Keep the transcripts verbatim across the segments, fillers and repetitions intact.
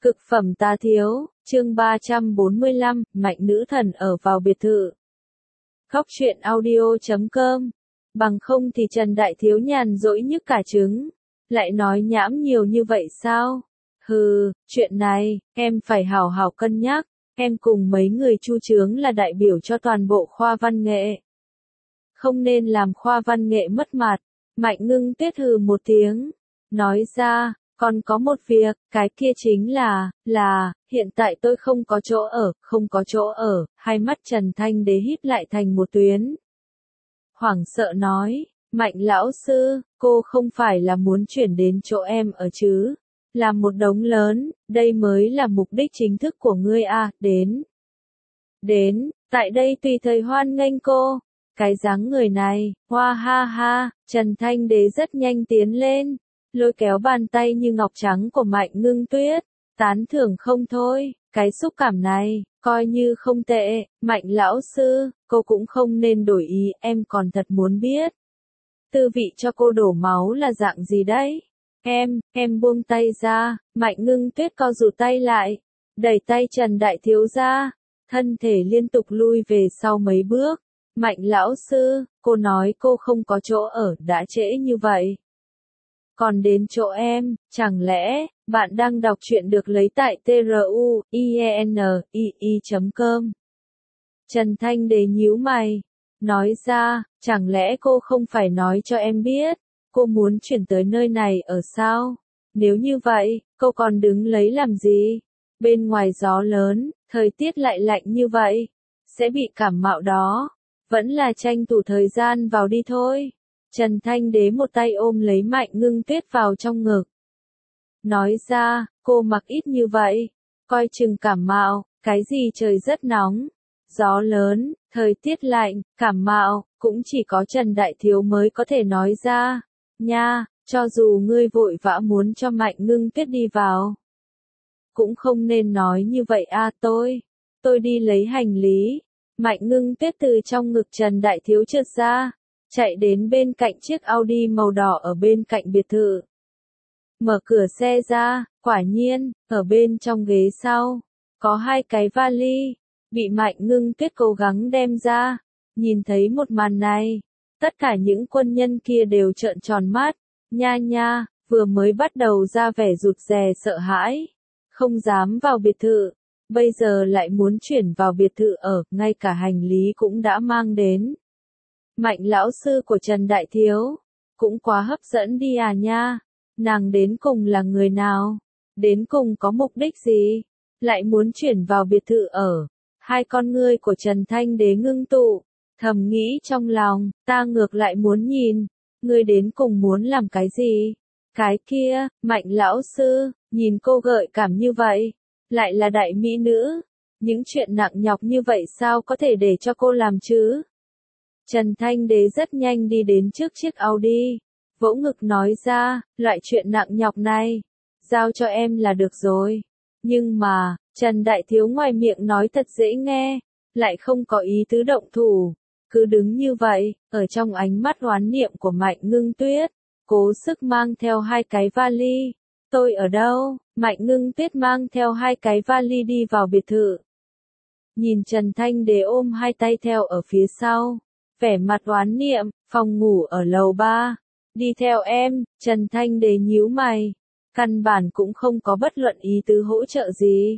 Cực phẩm tá thiếu, chương ba trăm bốn mươi lăm, mạnh nữ thần ở vào biệt thự. Khóc chuyện audio chấm com. Bằng không thì Trần Đại Thiếu nhàn rỗi nhức cả trứng. Lại nói nhảm nhiều như vậy sao? Hừ, chuyện này, em phải hảo hảo cân nhắc. Em cùng mấy người chu chướng là đại biểu cho toàn bộ khoa văn nghệ. Không nên làm khoa văn nghệ mất mặt. Mạnh Ngưng Tuyết hừ một tiếng. Nói ra, còn có một việc, cái kia chính là, là, hiện tại tôi không có chỗ ở, không có chỗ ở, hai mắt Trần Thanh Đế híp lại thành một tuyến. Hoảng sợ nói, Mạnh lão sư, cô không phải là muốn chuyển đến chỗ em ở chứ, là một đống lớn, đây mới là mục đích chính thức của ngươi à, đến. Đến, tại đây tùy thời hoan nghênh cô. Cái dáng người này, hoa ha ha, Trần Thanh Đế rất nhanh tiến lên. Lôi kéo bàn tay như ngọc trắng của Mạnh Ngưng Tuyết, tán thưởng không thôi, cái xúc cảm này, coi như không tệ, Mạnh lão sư, cô cũng không nên đổi ý, em còn thật muốn biết. Tư vị cho cô đổ máu là dạng gì đấy? Em, em buông tay ra, Mạnh Ngưng Tuyết co rụt tay lại, đẩy tay Trần Đại Thiếu ra, thân thể liên tục lui về sau mấy bước. Mạnh lão sư, cô nói cô không có chỗ ở, đã trễ như vậy. Còn đến chỗ em, chẳng lẽ, bạn đang đọc truyện được lấy tại truyện chấm com. Trần Thanh Đế nhíu mày, nói ra, chẳng lẽ cô không phải nói cho em biết, cô muốn chuyển tới nơi này ở sao? Nếu như vậy, cô còn đứng lấy làm gì? Bên ngoài gió lớn, thời tiết lại lạnh như vậy, sẽ bị cảm mạo đó, vẫn là tranh thủ thời gian vào đi thôi. Trần Thanh Đế một tay ôm lấy Mạnh Ngưng Tuyết vào trong ngực. Nói ra, cô mặc ít như vậy, coi chừng cảm mạo, cái gì trời rất nóng, gió lớn, thời tiết lạnh, cảm mạo, cũng chỉ có Trần Đại Thiếu mới có thể nói ra. Nha, cho dù ngươi vội vã muốn cho Mạnh Ngưng Tuyết đi vào, cũng không nên nói như vậy a tôi, tôi đi lấy hành lý. Mạnh Ngưng Tuyết từ trong ngực Trần Đại Thiếu trượt ra, chạy đến bên cạnh chiếc Audi màu đỏ ở bên cạnh biệt thự. Mở cửa xe ra, quả nhiên, ở bên trong ghế sau, có hai cái vali, bị Mạnh Ngưng Tuyết cố gắng đem ra. Nhìn thấy một màn này, tất cả những quân nhân kia đều trợn tròn mắt, nha nha, vừa mới bắt đầu ra vẻ rụt rè sợ hãi, không dám vào biệt thự, bây giờ lại muốn chuyển vào biệt thự ở, ngay cả hành lý cũng đã mang đến. Mạnh lão sư của Trần Đại Thiếu, cũng quá hấp dẫn đi à nha, nàng đến cùng là người nào, đến cùng có mục đích gì, lại muốn chuyển vào biệt thự ở. Hai con ngươi của Trần Thanh Đế ngưng tụ, thầm nghĩ trong lòng, ta ngược lại muốn nhìn, ngươi đến cùng muốn làm cái gì. Cái kia, Mạnh lão sư, nhìn cô gợi cảm như vậy, lại là đại mỹ nữ, những chuyện nặng nhọc như vậy sao có thể để cho cô làm chứ? Trần Thanh Đế rất nhanh đi đến trước chiếc Audi, vỗ ngực nói ra, loại chuyện nặng nhọc này, giao cho em là được rồi. Nhưng mà, Trần Đại Thiếu ngoài miệng nói thật dễ nghe, lại không có ý tứ động thủ, cứ đứng như vậy, ở trong ánh mắt oán niệm của Mạnh Ngưng Tuyết, cố sức mang theo hai cái vali. Tôi ở đâu? Mạnh Ngưng Tuyết mang theo hai cái vali đi vào biệt thự. Nhìn Trần Thanh Đế ôm hai tay theo ở phía sau, vẻ mặt oán niệm, phòng ngủ ở lầu ba. Đi theo em, Trần Thanh Đế nhíu mày, căn bản cũng không có bất luận ý tứ hỗ trợ gì.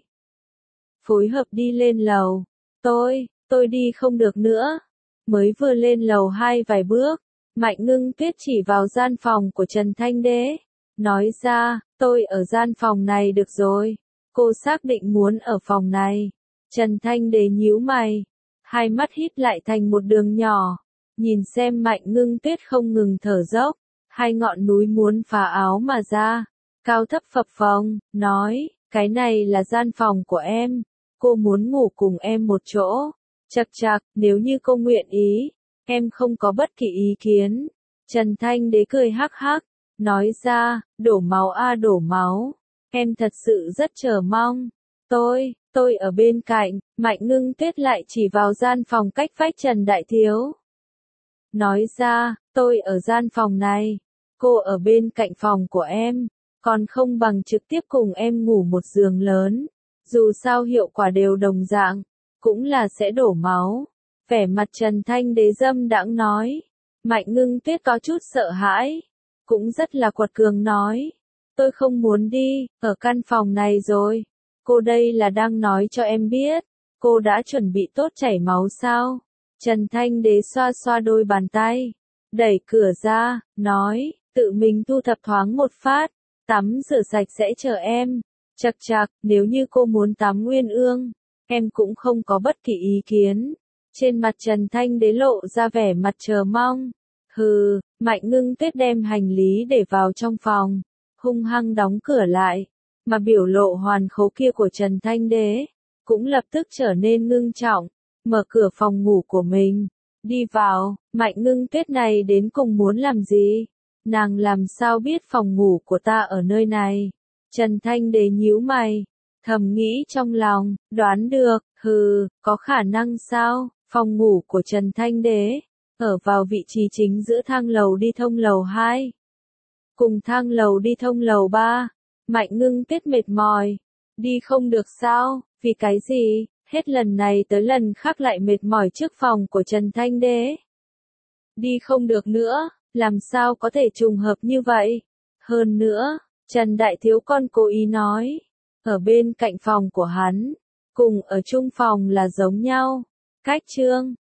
Phối hợp đi lên lầu, tôi, tôi đi không được nữa. Mới vừa lên lầu hai vài bước, Mạnh Ngưng Tuyết chỉ vào gian phòng của Trần Thanh Đế, nói ra, tôi ở gian phòng này được rồi. Cô xác định muốn ở phòng này. Trần Thanh Đế nhíu mày, hai mắt híp lại thành một đường nhỏ, nhìn xem Mạnh Ngưng Tuyết không ngừng thở dốc, hai ngọn núi muốn phá áo mà ra, cao thấp phập phồng, nói, cái này là gian phòng của em, cô muốn ngủ cùng em một chỗ. Chậc chậc, nếu như cô nguyện ý, em không có bất kỳ ý kiến. Trần Thanh Đế cười hắc hắc, nói ra, đổ máu a đổ máu, em thật sự rất chờ mong. Tôi, tôi ở bên cạnh. Mạnh Ngưng Tuyết lại chỉ vào gian phòng cách vách Trần Đại Thiếu. Nói ra, tôi ở gian phòng này, cô ở bên cạnh phòng của em, còn không bằng trực tiếp cùng em ngủ một giường lớn. Dù sao hiệu quả đều đồng dạng, cũng là sẽ đổ máu. Vẻ mặt Trần Thanh Đế dâm đãng nói. Mạnh Ngưng Tuyết có chút sợ hãi, cũng rất là quật cường nói. Tôi không muốn đi, ở căn phòng này rồi. Cô đây là đang nói cho em biết, cô đã chuẩn bị tốt chảy máu sao? Trần Thanh Đế xoa xoa đôi bàn tay, đẩy cửa ra, nói, tự mình thu thập thoáng một phát, tắm rửa sạch sẽ chờ em. Chậc chậc, nếu như cô muốn tắm Nguyên Ương, em cũng không có bất kỳ ý kiến. Trên mặt Trần Thanh Đế lộ ra vẻ mặt chờ mong. Hừ, Mạnh Ngưng Tuyết đem hành lý để vào trong phòng, hung hăng đóng cửa lại, mà biểu lộ hoàn khố kia của Trần Thanh Đế cũng lập tức trở nên ngưng trọng, mở cửa phòng ngủ của mình, đi vào. Mạnh Ngưng Tuyết này đến cùng muốn làm gì? Nàng làm sao biết phòng ngủ của ta ở nơi này? Trần Thanh Đế nhíu mày, thầm nghĩ trong lòng, đoán được, hừ, có khả năng sao? Phòng ngủ của Trần Thanh Đế ở vào vị trí chính giữa thang lầu đi thông lầu hai, cùng thang lầu đi thông lầu ba. Mạnh Ngưng Tuyết mệt mỏi, đi không được sao? Vì cái gì? Hết lần này tới lần khác lại mệt mỏi trước phòng của Trần Thanh Đế. Đi không được nữa, làm sao có thể trùng hợp như vậy? Hơn nữa, Trần Đại Thiếu Con cố ý nói, ở bên cạnh phòng của hắn, cùng ở chung phòng là giống nhau. Cách chương